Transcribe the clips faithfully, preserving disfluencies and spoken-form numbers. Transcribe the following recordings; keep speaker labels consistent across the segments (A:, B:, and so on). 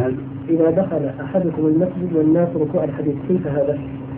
A: نعم. إذا دخل أحدكم المسجد والناس ركوع الحديث كيف هذا؟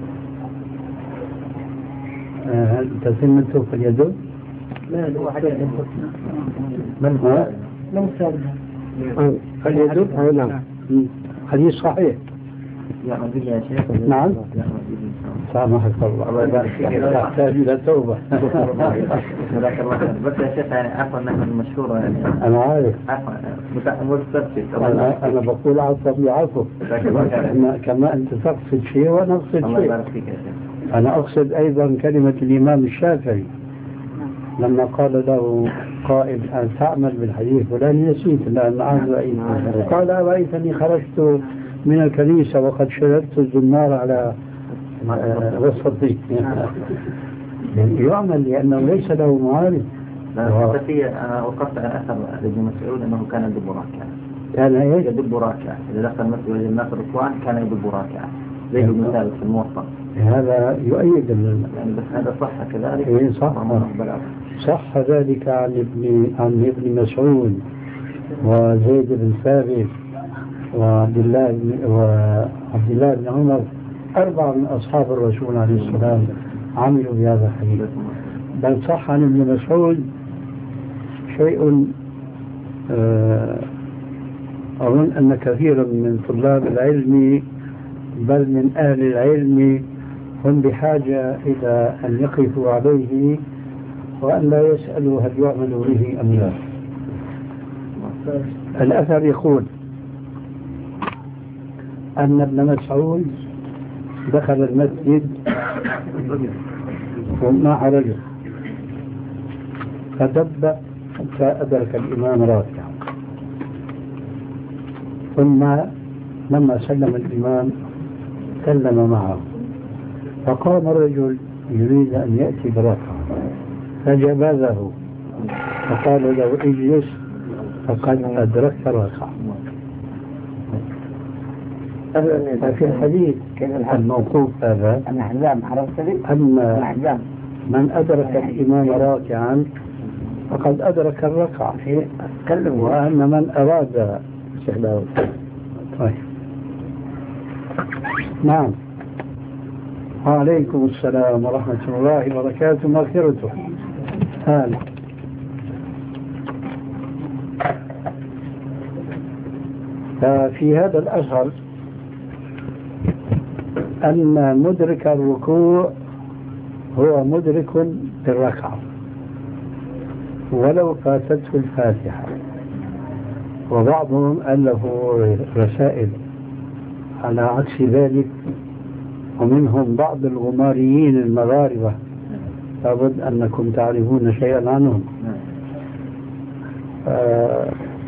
B: هل تسمته في اليد؟
A: لا هو حديث
B: من هو؟
A: من سابها
B: فاليد هذا نعم حديث صحيح.
C: يا رجل يا شيخ.
B: نعم. سامحك الله.
C: الله يبارك فيك.
B: تحتاج إلى توبة.
C: جزاك الله خير. بس يا شيخ يعني عفوا نحن المشهورة يعني.
B: أنا عارف.
C: عفوا مستفسر.
B: أنا أنا بقول عفوا بعفو. كما أنت تقصد شيء وأنا أقصد شيء.
C: الله يبارك فيك يا شيخ.
B: أنا أقصد أيضا كلمة الإمام الشافعي لما قال له قائل أن تعمل بالحديث فلان نسيت لأن عاد رأيت قال رأيتني خرجت من الكنيسة وقد شردت الزمار على وسطي يعني يعمل لأنه ليس له معارض.
C: بس هي أنا وقفت على أثر ابن مسعود أنه كان يدب راكعا.
B: كان إيه؟
C: يدب راكعا. إذا دخل المسجد وجد الناس ركوعا كان يدب راكعا زي المثال في الموطأ.
B: هذا يؤيد
C: يعني بس هذا صح كذلك.
B: إيه صح. صح ذلك عن ابن عن ابن مسعود وزيد بن ثابت وعبد الله وعبد الله بن عمر أربعة من أصحاب الرسول عليه السلام عملوا بهذا الحديث. بل صح عن ابن مسعود شيء أظن أن كثيرا من طلاب العلم بل من أهل العلم هم بحاجة إلى أن يقفوا عليه وأن لا يسألوا هل يعمل به أم لا. الأثر يقول أن ابن مسعود دخل المسجد ومع رجل فدب حتى أدرك الإمام راكعا ثم لما سلم الإمام سلم معه فقام الرجل يريد أن يأتي بركعة فجبذه فقال له اجلس فقد أدركت ركعة. ففي الحديث الموقوف هذا أن من أدرك الإمام راكعا فقد أدرك الركعة وأن من أراد استحبابه. طيب نعم. وعليكم السلام ورحمة الله وبركاته مغفرته. هلا. ففي هذا الأثر أن مدرك الركوع هو مدرك بالركعة ولو فاتته الفاتحة. وبعضهم ألفوا رسائل على عكس ذلك ومنهم بعض الغماريين المغاربة لابد أنكم تعرفون شيئا عنهم. آه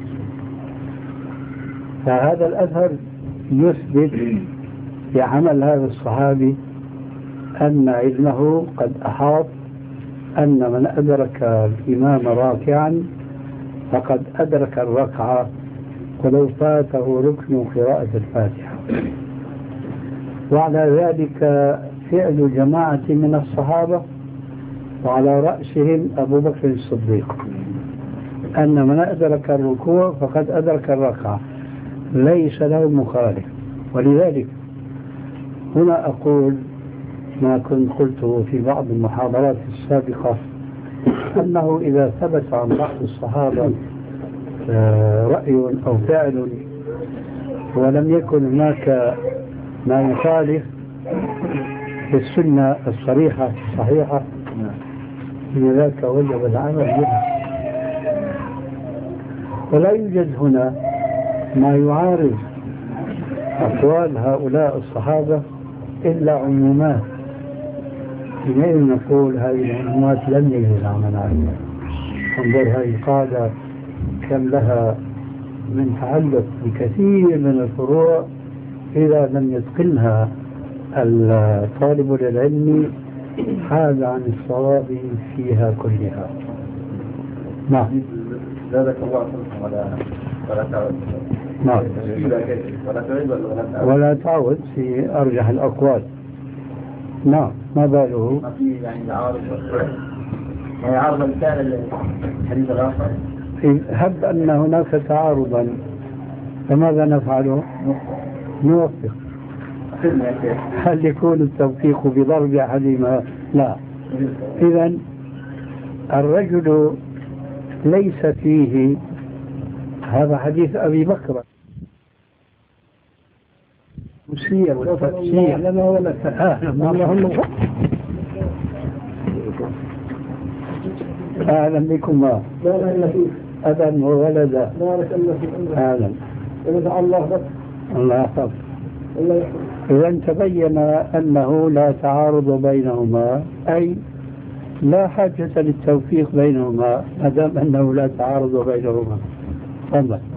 B: فهذا الأثر يثبت بعمل هذا الصحابي أن علمه قد أحاط أن من أدرك الإمام راكعا فقد أدرك الركعة ولو فاته ركن قراءة الفاتحة. وعلى ذلك فعل جماعة من الصحابة وعلى رأسهم أبو بكر الصديق أن من أدرك الركوع فقد أدرك الركعة ليس له مخالف. ولذلك هنا أقول ما كنت قلته في بعض المحاضرات السابقة أنه إذا ثبت عن بعض الصحابة رأي أو فعل ولم يكن هناك ما يخالف في السنة الصريحة الصحيحة لذلك وجب العمل بها. ولا يوجد هنا ما يعارض أقوال هؤلاء الصحابة إلا عمومات. حينئذ نقول هذه العمومات لم يجوز العمل عليها. انظر هذه القاعدة كم لها من تعلق بكثير من الفروع إذا لم يتقنها الطالب للعلم حاد عن الصواب فيها كلها. نعم.
D: زادك الله ولا ولا تعود.
B: نعم.
D: ولا تعود ولا
B: ولا تعود في أرجح الأقوال. نعم. ما باله؟
D: ما في يعني عارض يعني عارض مثال الحديث الآخر.
B: هب أن هناك تعارضا فماذا نفعل؟ نوفق. هل يكون التوفيق بضرب أحدهما؟ لا. إذا الرجل ليس فيه، هذا حديث أبي بكر، التفسير والتفسير. أهلا بكم. أبا وولدا. أهلا. الله يحفظ. إذا تبين أنه لا تعارض بينهما، أي لا حاجة للتوفيق بينهما ما دام أنه لا تعارض بينهما. تفضل.